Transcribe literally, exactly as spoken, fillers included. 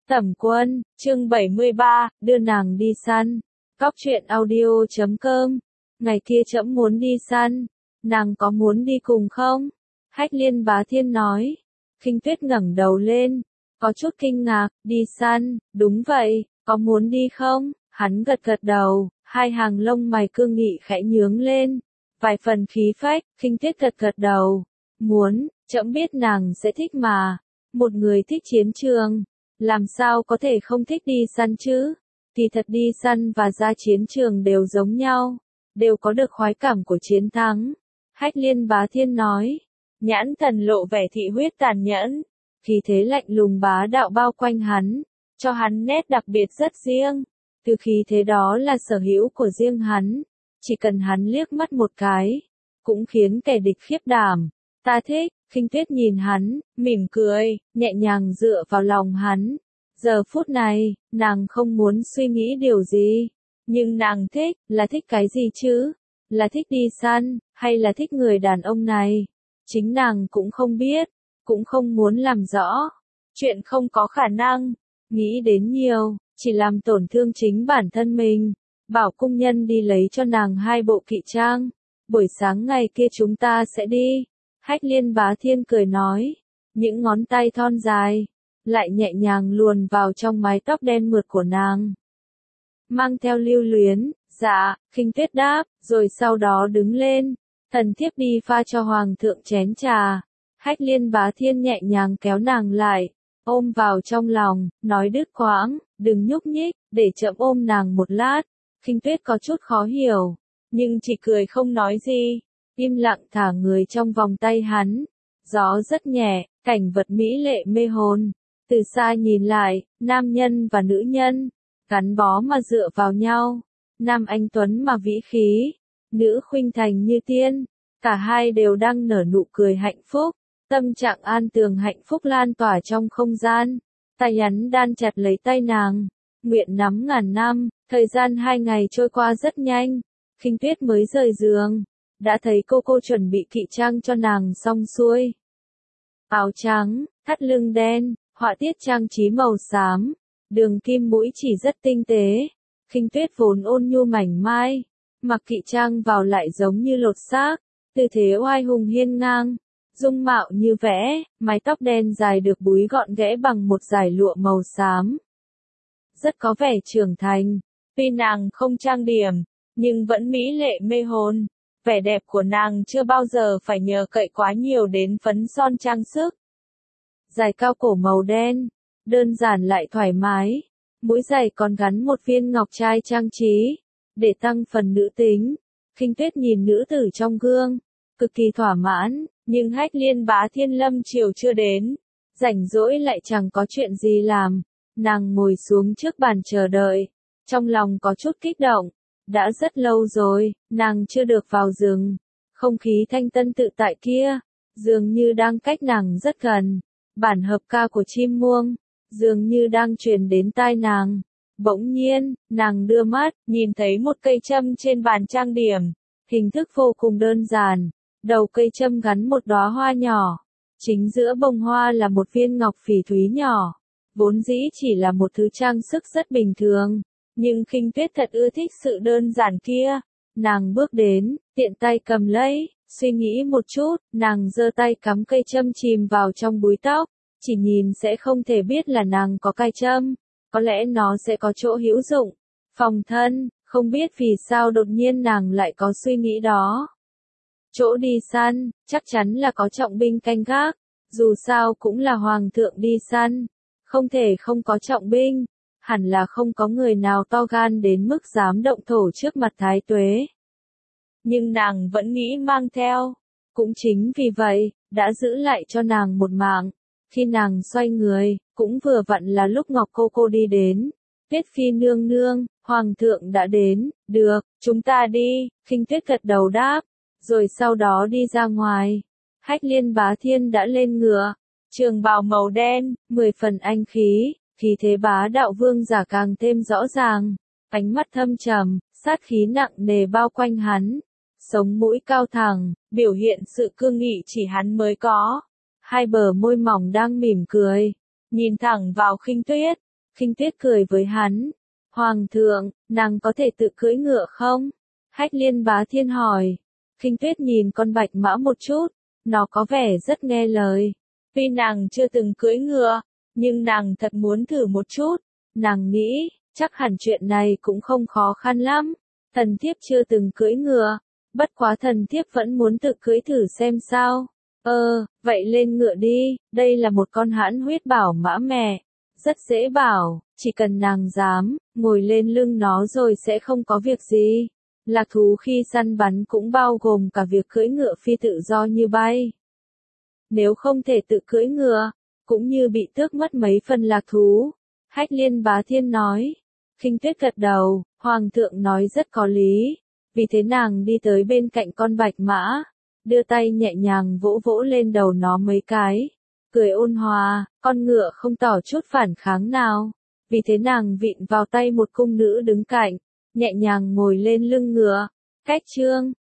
Tẩm Quân, chương bảy mươi ba, đưa nàng đi săn. Cóc truyện audio chấm com. Ngày kia trẫm muốn đi săn, nàng có muốn đi cùng không? Hách Liên Bá Thiên nói. Khinh Tuyết ngẩng đầu lên, có chút kinh ngạc, đi săn, đúng vậy, có muốn đi không? Hắn gật gật đầu, hai hàng lông mày cương nghị khẽ nhướng lên, vài phần khí phách. Khinh Tuyết gật gật đầu, muốn, trẫm biết nàng sẽ thích mà, một người thích chiến trường, làm sao có thể không thích đi săn chứ? Thì thật đi săn và ra chiến trường đều giống nhau, đều có được khoái cảm của chiến thắng. Hách Liên Bá Thiên nói, nhãn thần lộ vẻ thị huyết tàn nhẫn, khí thế lạnh lùng bá đạo bao quanh hắn, cho hắn nét đặc biệt rất riêng. Từ khí thế đó là sở hữu của riêng hắn, chỉ cần hắn liếc mắt một cái, cũng khiến kẻ địch khiếp đảm. Ta thích. Khinh Tuyết nhìn hắn, mỉm cười, nhẹ nhàng dựa vào lòng hắn. Giờ phút này, nàng không muốn suy nghĩ điều gì, nhưng nàng thích, là thích cái gì chứ? Là thích đi săn, hay là thích người đàn ông này? Chính nàng cũng không biết, cũng không muốn làm rõ. Chuyện không có khả năng, nghĩ đến nhiều, chỉ làm tổn thương chính bản thân mình. Bảo cung nhân đi lấy cho nàng hai bộ kỵ trang. Buổi sáng ngày kia chúng ta sẽ đi. Hách Liên Bá Thiên cười nói, những ngón tay thon dài, lại nhẹ nhàng luồn vào trong mái tóc đen mượt của nàng. Mang theo lưu luyến, dạ, Khinh Tuyết đáp, rồi sau đó đứng lên, thần thiếp đi pha cho hoàng thượng chén trà. Hách Liên Bá Thiên nhẹ nhàng kéo nàng lại, ôm vào trong lòng, nói đứt quãng, đừng nhúc nhích, để chậm ôm nàng một lát. Khinh Tuyết có chút khó hiểu, nhưng chỉ cười không nói gì. Im lặng thả người trong vòng tay hắn, gió rất nhẹ, cảnh vật mỹ lệ mê hồn. Từ xa nhìn lại, nam nhân và nữ nhân, gắn bó mà dựa vào nhau, nam anh tuấn mà vĩ khí, nữ khuynh thành như tiên, cả hai đều đang nở nụ cười hạnh phúc, tâm trạng an tường hạnh phúc lan tỏa trong không gian. Tay hắn đan chặt lấy tay nàng, nguyện nắm ngàn năm. Thời gian hai ngày trôi qua rất nhanh, Khinh Tuyết mới rời giường, đã thấy cô cô chuẩn bị kỵ trang cho nàng xong xuôi. Áo trắng, thắt lưng đen, họa tiết trang trí màu xám, đường kim mũi chỉ rất tinh tế. Khinh Tuyết vốn ôn nhu mảnh mai, mặc kỵ trang vào lại giống như lột xác, tư thế oai hùng hiên ngang, dung mạo như vẽ, mái tóc đen dài được búi gọn ghẽ bằng một dải lụa màu xám. Rất có vẻ trưởng thành, tuy nàng không trang điểm, nhưng vẫn mỹ lệ mê hồn. Vẻ đẹp của nàng chưa bao giờ phải nhờ cậy quá nhiều đến phấn son trang sức. Giày cao cổ màu đen, đơn giản lại thoải mái, mũi giày còn gắn một viên ngọc trai trang trí, để tăng phần nữ tính. Khinh Tuyết nhìn nữ tử trong gương, cực kỳ thỏa mãn, nhưng Hách Liên Bá Thiên lâm chiều chưa đến, rảnh rỗi lại chẳng có chuyện gì làm, nàng ngồi xuống trước bàn chờ đợi, trong lòng có chút kích động. Đã rất lâu rồi, nàng chưa được vào rừng. Không khí thanh tân tự tại kia, dường như đang cách nàng rất gần. Bản hợp ca của chim muông, dường như đang truyền đến tai nàng. Bỗng nhiên, nàng đưa mắt, nhìn thấy một cây châm trên bàn trang điểm. Hình thức vô cùng đơn giản, đầu cây châm gắn một đóa hoa nhỏ. Chính giữa bông hoa là một viên ngọc phỉ thúy nhỏ. Vốn dĩ chỉ là một thứ trang sức rất bình thường. Nhưng Khinh Tuyết thật ưa thích sự đơn giản kia. Nàng bước đến, tiện tay cầm lấy, suy nghĩ một chút, nàng giơ tay cắm cây châm chìm vào trong búi tóc. Chỉ nhìn sẽ không thể biết là nàng có cài châm, có lẽ nó sẽ có chỗ hữu dụng, phòng thân, không biết vì sao đột nhiên nàng lại có suy nghĩ đó. Chỗ đi săn, chắc chắn là có trọng binh canh gác, dù sao cũng là hoàng thượng đi săn, không thể không có trọng binh. Hẳn là không có người nào to gan đến mức dám động thổ trước mặt Thái Tuế. Nhưng nàng vẫn nghĩ mang theo. Cũng chính vì vậy, đã giữ lại cho nàng một mạng. Khi nàng xoay người, cũng vừa vặn là lúc Ngọc Cô Cô đi đến. Tuyết Phi nương nương, Hoàng thượng đã đến, được, chúng ta đi. Khinh Tuyết gật đầu đáp, rồi sau đó đi ra ngoài. Hách Liên Bá Thiên đã lên ngựa, trường bào màu đen, mười phần anh khí. Khí thế bá đạo vương giả càng thêm rõ ràng, ánh mắt thâm trầm, sát khí nặng nề bao quanh hắn, sống mũi cao thẳng, biểu hiện sự cương nghị chỉ hắn mới có. Hai bờ môi mỏng đang mỉm cười, nhìn thẳng vào Khinh Tuyết, Khinh Tuyết cười với hắn. Hoàng thượng, nàng có thể tự cưỡi ngựa không? Hách Liên Bá Thiên hỏi. Khinh Tuyết nhìn con bạch mã một chút, nó có vẻ rất nghe lời. Tuy nàng chưa từng cưỡi ngựa, nhưng nàng thật muốn thử một chút. Nàng nghĩ, chắc hẳn chuyện này cũng không khó khăn lắm. Thần thiếp chưa từng cưỡi ngựa, bất quá thần thiếp vẫn muốn tự cưỡi thử xem sao. Ờ, vậy lên ngựa đi, đây là một con hãn huyết bảo mã mẹ. Rất dễ bảo, chỉ cần nàng dám, ngồi lên lưng nó rồi sẽ không có việc gì. Lạc thú khi săn bắn cũng bao gồm cả việc cưỡi ngựa phi tự do như bay. Nếu không thể tự cưỡi ngựa, cũng như bị tước mất mấy phần lạc thú. Hách Liên Bá Thiên nói. Khinh Tuyết gật đầu, Hoàng thượng nói rất có lý. Vì thế nàng đi tới bên cạnh con bạch mã, đưa tay nhẹ nhàng vỗ vỗ lên đầu nó mấy cái. Cười ôn hòa, con ngựa không tỏ chút phản kháng nào. Vì thế nàng vịn vào tay một cung nữ đứng cạnh, nhẹ nhàng ngồi lên lưng ngựa. Cách chương